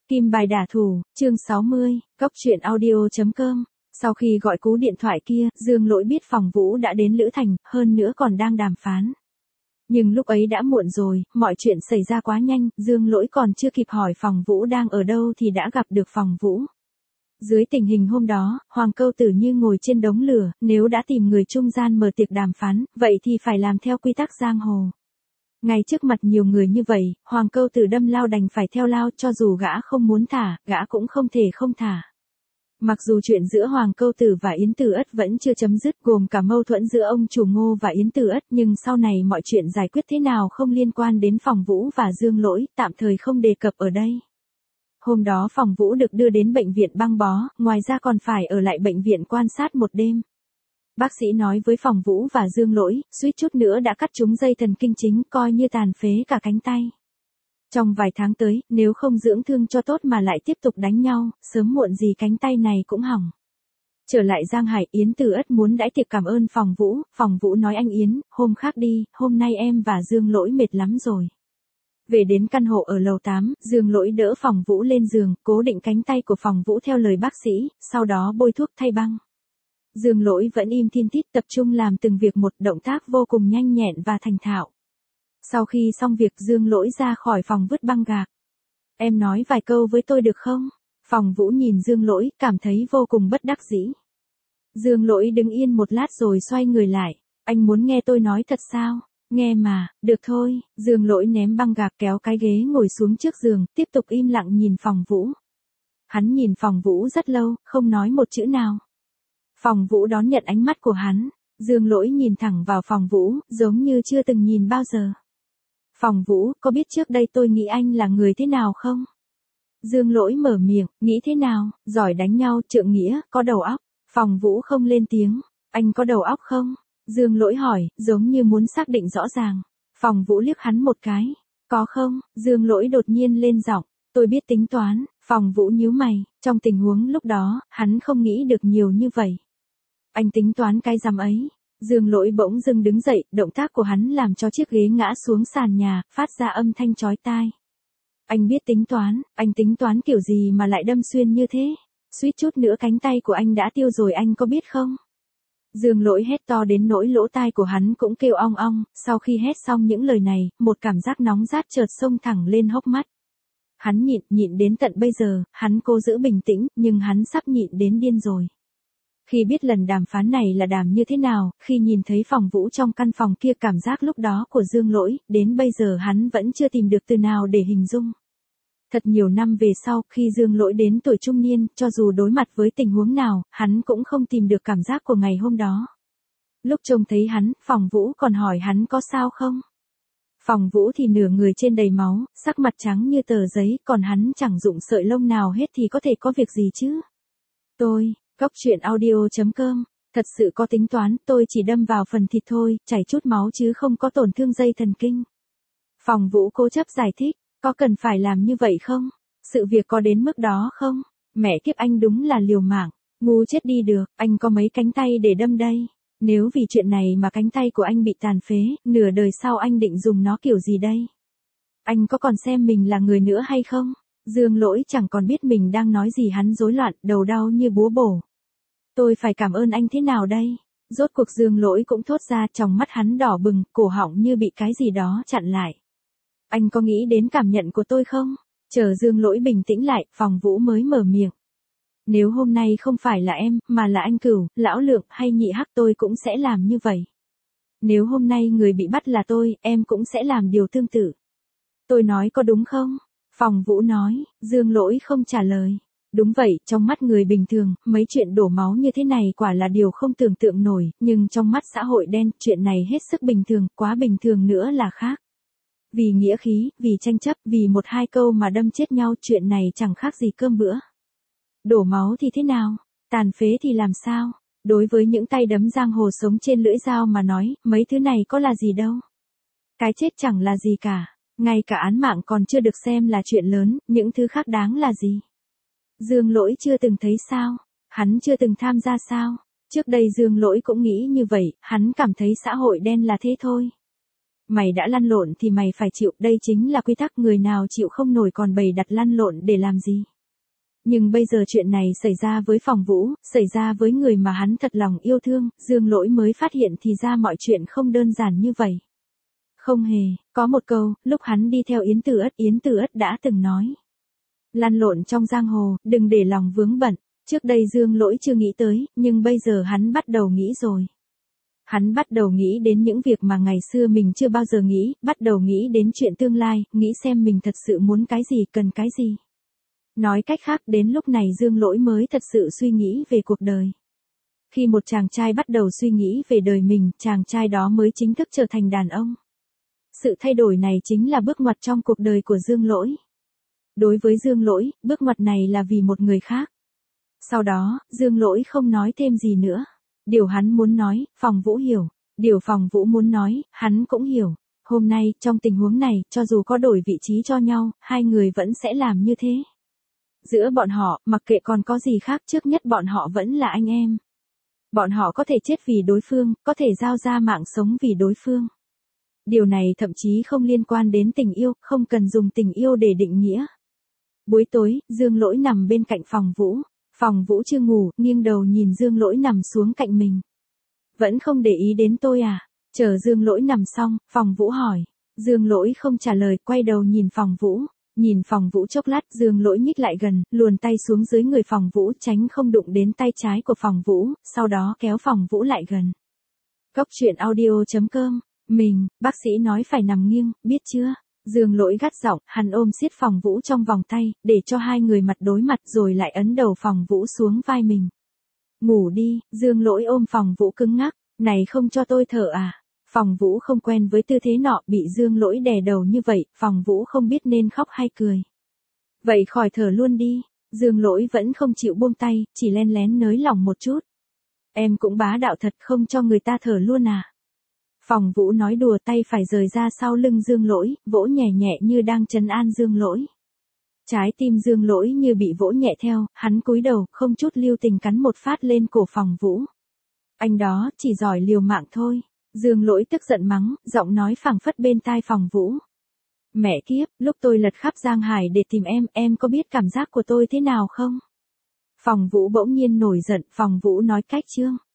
Kim bài đả thủ, chương 60, Cốc truyện audio.com. Sau khi gọi cú điện thoại kia, Dương Lỗi biết Phòng Vũ đã đến Lữ Thành, hơn nữa còn đang đàm phán. Nhưng lúc ấy đã muộn rồi, mọi chuyện xảy ra quá nhanh, Dương Lỗi còn chưa kịp hỏi Phòng Vũ đang ở đâu thì đã gặp được Phòng Vũ. Dưới tình hình hôm đó, Hoàng Câu Tử như ngồi trên đống lửa, nếu đã tìm người trung gian mở tiệc đàm phán, vậy thì phải làm theo quy tắc giang hồ. Ngay trước mặt nhiều người như vậy, Hoàng Câu Tử đâm lao đành phải theo lao, cho dù gã không muốn thả, gã cũng không thể không thả. Mặc dù chuyện giữa Hoàng Câu Tử và Yến Tử Ất vẫn chưa chấm dứt, gồm cả mâu thuẫn giữa ông chủ Ngô và Yến Tử Ất, nhưng sau này mọi chuyện giải quyết thế nào không liên quan đến Phòng Vũ và Dương Lỗi, tạm thời không đề cập ở đây. Hôm đó Phòng Vũ được đưa đến bệnh viện băng bó, ngoài ra còn phải ở lại bệnh viện quan sát một đêm. Bác sĩ nói với Phòng Vũ và Dương Lỗi, suýt chút nữa đã cắt trúng dây thần kinh chính, coi như tàn phế cả cánh tay. Trong vài tháng tới, nếu không dưỡng thương cho tốt mà lại tiếp tục đánh nhau, sớm muộn gì cánh tay này cũng hỏng. Trở lại Giang Hải, Yến Tử Ất muốn đãi tiệc cảm ơn Phòng Vũ nói anh Yến, hôm khác đi, hôm nay em và Dương Lỗi mệt lắm rồi. Về đến căn hộ ở lầu 8, Dương Lỗi đỡ Phòng Vũ lên giường, cố định cánh tay của Phòng Vũ theo lời bác sĩ, sau đó bôi thuốc thay băng. Dương Lỗi vẫn im thiên tít tập trung làm từng việc một, động tác vô cùng nhanh nhẹn và thành thạo. Sau khi xong việc, Dương Lỗi ra khỏi phòng vứt băng gạc. Em nói vài câu với tôi được không? Phòng Vũ nhìn Dương Lỗi, cảm thấy vô cùng bất đắc dĩ. Dương Lỗi đứng yên một lát rồi xoay người lại. Anh muốn nghe tôi nói thật sao? Nghe mà, được thôi. Dương Lỗi ném băng gạc kéo cái ghế ngồi xuống trước giường, tiếp tục im lặng nhìn Phòng Vũ. Hắn nhìn Phòng Vũ rất lâu, không nói một chữ nào. Phòng Vũ đón nhận ánh mắt của hắn. Dương Lỗi nhìn thẳng vào Phòng Vũ, giống như chưa từng nhìn bao giờ. Phòng Vũ, có biết trước đây tôi nghĩ anh là người thế nào không? Dương Lỗi mở miệng, nghĩ thế nào, giỏi đánh nhau, trượng nghĩa, có đầu óc. Phòng Vũ không lên tiếng, anh có đầu óc không? Dương Lỗi hỏi, giống như muốn xác định rõ ràng. Phòng Vũ liếc hắn một cái, có không? Dương Lỗi đột nhiên lên giọng, tôi biết tính toán. Phòng Vũ nhíu mày, trong tình huống lúc đó, hắn không nghĩ được nhiều như vậy. Anh tính toán cái rắm ấy. Dương Lỗi bỗng dưng đứng dậy, động tác của hắn làm cho chiếc ghế ngã xuống sàn nhà, phát ra âm thanh chói tai. Anh biết anh tính toán kiểu gì mà lại đâm xuyên như thế? Suýt chút nữa cánh tay của anh đã tiêu rồi, anh có biết không? Dương Lỗi hét to đến nỗi lỗ tai của hắn cũng kêu ong ong, sau khi hét xong những lời này, một cảm giác nóng rát chợt xông thẳng lên hốc mắt. Hắn nhịn đến tận bây giờ, hắn cố giữ bình tĩnh, nhưng hắn sắp nhịn đến điên rồi. Khi biết lần đàm phán này là đàm như thế nào, khi nhìn thấy Phòng Vũ trong căn phòng kia, cảm giác lúc đó của Dương Lỗi, đến bây giờ hắn vẫn chưa tìm được từ nào để hình dung. Thật nhiều năm về sau, khi Dương Lỗi đến tuổi trung niên, cho dù đối mặt với tình huống nào, hắn cũng không tìm được cảm giác của ngày hôm đó. Lúc trông thấy hắn, Phòng Vũ còn hỏi hắn có sao không? Phòng Vũ thì nửa người trên đầy máu, sắc mặt trắng như tờ giấy, còn hắn chẳng dụng sợi lông nào hết thì có thể có việc gì chứ? Cốc truyện audio.com, thật sự có tính toán, tôi chỉ đâm vào phần thịt thôi, chảy chút máu chứ không có tổn thương dây thần kinh. Phòng Vũ cố chấp giải thích, có cần phải làm như vậy không? Sự việc có đến mức đó không? Mẹ kiếp, anh đúng là liều mạng, ngu chết đi được, anh có mấy cánh tay để đâm đây? Nếu vì chuyện này mà cánh tay của anh bị tàn phế, nửa đời sau anh định dùng nó kiểu gì đây? Anh có còn xem mình là người nữa hay không? Dương Lỗi chẳng còn biết mình đang nói gì, hắn rối loạn, đầu đau như búa bổ. Tôi phải cảm ơn anh thế nào đây? Rốt cuộc Dương Lỗi cũng thốt ra, trong mắt hắn đỏ bừng, cổ họng như bị cái gì đó chặn lại. Anh có nghĩ đến cảm nhận của tôi không? Chờ Dương Lỗi bình tĩnh lại, Phòng Vũ mới mở miệng. Nếu hôm nay không phải là em, mà là anh Cửu, Lão Lượng hay Nhị Hắc, tôi cũng sẽ làm như vậy. Nếu hôm nay người bị bắt là tôi, em cũng sẽ làm điều tương tự. Tôi nói có đúng không? Phòng Vũ nói. Dương Lỗi không trả lời. Đúng vậy, trong mắt người bình thường, mấy chuyện đổ máu như thế này quả là điều không tưởng tượng nổi, nhưng trong mắt xã hội đen, chuyện này hết sức bình thường, quá bình thường nữa là khác. Vì nghĩa khí, vì tranh chấp, vì một hai câu mà đâm chết nhau, chuyện này chẳng khác gì cơm bữa. Đổ máu thì thế nào? Tàn phế thì làm sao? Đối với những tay đấm giang hồ sống trên lưỡi dao mà nói, mấy thứ này có là gì đâu. Cái chết chẳng là gì cả. Ngay cả án mạng còn chưa được xem là chuyện lớn, những thứ khác đáng là gì? Dương Lỗi chưa từng thấy sao? Hắn chưa từng tham gia sao? Trước đây Dương Lỗi cũng nghĩ như vậy, hắn cảm thấy xã hội đen là thế thôi. Mày đã lăn lộn thì mày phải chịu, đây chính là quy tắc, người nào chịu không nổi còn bày đặt lăn lộn để làm gì. Nhưng bây giờ chuyện này xảy ra với Phòng Vũ, xảy ra với người mà hắn thật lòng yêu thương, Dương Lỗi mới phát hiện thì ra mọi chuyện không đơn giản như vậy. Không hề, có một câu, lúc hắn đi theo Yến Tử Ất đã từng nói. Lăn lộn trong giang hồ, đừng để lòng vướng bận. Trước đây Dương Lỗi chưa nghĩ tới, nhưng bây giờ hắn bắt đầu nghĩ rồi. Hắn bắt đầu nghĩ đến những việc mà ngày xưa mình chưa bao giờ nghĩ, bắt đầu nghĩ đến chuyện tương lai, nghĩ xem mình thật sự muốn cái gì, cần cái gì. Nói cách khác, đến lúc này Dương Lỗi mới thật sự suy nghĩ về cuộc đời. Khi một chàng trai bắt đầu suy nghĩ về đời mình, chàng trai đó mới chính thức trở thành đàn ông. Sự thay đổi này chính là bước ngoặt trong cuộc đời của Dương Lỗi. Đối với Dương Lỗi, bước ngoặt này là vì một người khác. Sau đó, Dương Lỗi không nói thêm gì nữa. Điều hắn muốn nói, Phòng Vũ hiểu. Điều Phòng Vũ muốn nói, hắn cũng hiểu. Hôm nay, trong tình huống này, cho dù có đổi vị trí cho nhau, hai người vẫn sẽ làm như thế. Giữa bọn họ, mặc kệ còn có gì khác, trước nhất bọn họ vẫn là anh em. Bọn họ có thể chết vì đối phương, có thể giao ra mạng sống vì đối phương. Điều này thậm chí không liên quan đến tình yêu, không cần dùng tình yêu để định nghĩa. Buổi tối, Dương Lỗi nằm bên cạnh Phòng Vũ. Phòng Vũ chưa ngủ, nghiêng đầu nhìn Dương Lỗi nằm xuống cạnh mình. Vẫn không để ý đến tôi à? Chờ Dương Lỗi nằm xong, Phòng Vũ hỏi. Dương Lỗi không trả lời, quay đầu nhìn Phòng Vũ. Nhìn Phòng Vũ chốc lát, Dương Lỗi nhích lại gần, luồn tay xuống dưới người Phòng Vũ tránh không đụng đến tay trái của Phòng Vũ, sau đó kéo Phòng Vũ lại gần. Cốc truyện audio.com. Mình, bác sĩ nói phải nằm nghiêng, biết chưa? Dương Lỗi gắt giọng, hắn ôm siết Phòng Vũ trong vòng tay, để cho hai người mặt đối mặt rồi lại ấn đầu Phòng Vũ xuống vai mình. Ngủ đi, Dương Lỗi ôm Phòng Vũ cứng ngắc, này không cho tôi thở à? Phòng Vũ không quen với tư thế nọ, bị Dương Lỗi đè đầu như vậy, Phòng Vũ không biết nên khóc hay cười. Vậy khỏi thở luôn đi, Dương Lỗi vẫn không chịu buông tay, chỉ len lén nới lỏng một chút. Em cũng bá đạo thật, không cho người ta thở luôn à? Phòng Vũ nói đùa, tay phải rời ra sau lưng Dương Lỗi, vỗ nhẹ nhẹ như đang trấn an Dương Lỗi. Trái tim Dương Lỗi như bị vỗ nhẹ theo, hắn cúi đầu, không chút lưu tình cắn một phát lên cổ Phòng Vũ. Anh đó, chỉ giỏi liều mạng thôi. Dương Lỗi tức giận mắng, giọng nói phảng phất bên tai Phòng Vũ. Mẹ kiếp, lúc tôi lật khắp Giang Hải để tìm em có biết cảm giác của tôi thế nào không? Phòng Vũ bỗng nhiên nổi giận, Phòng Vũ nói cách trương.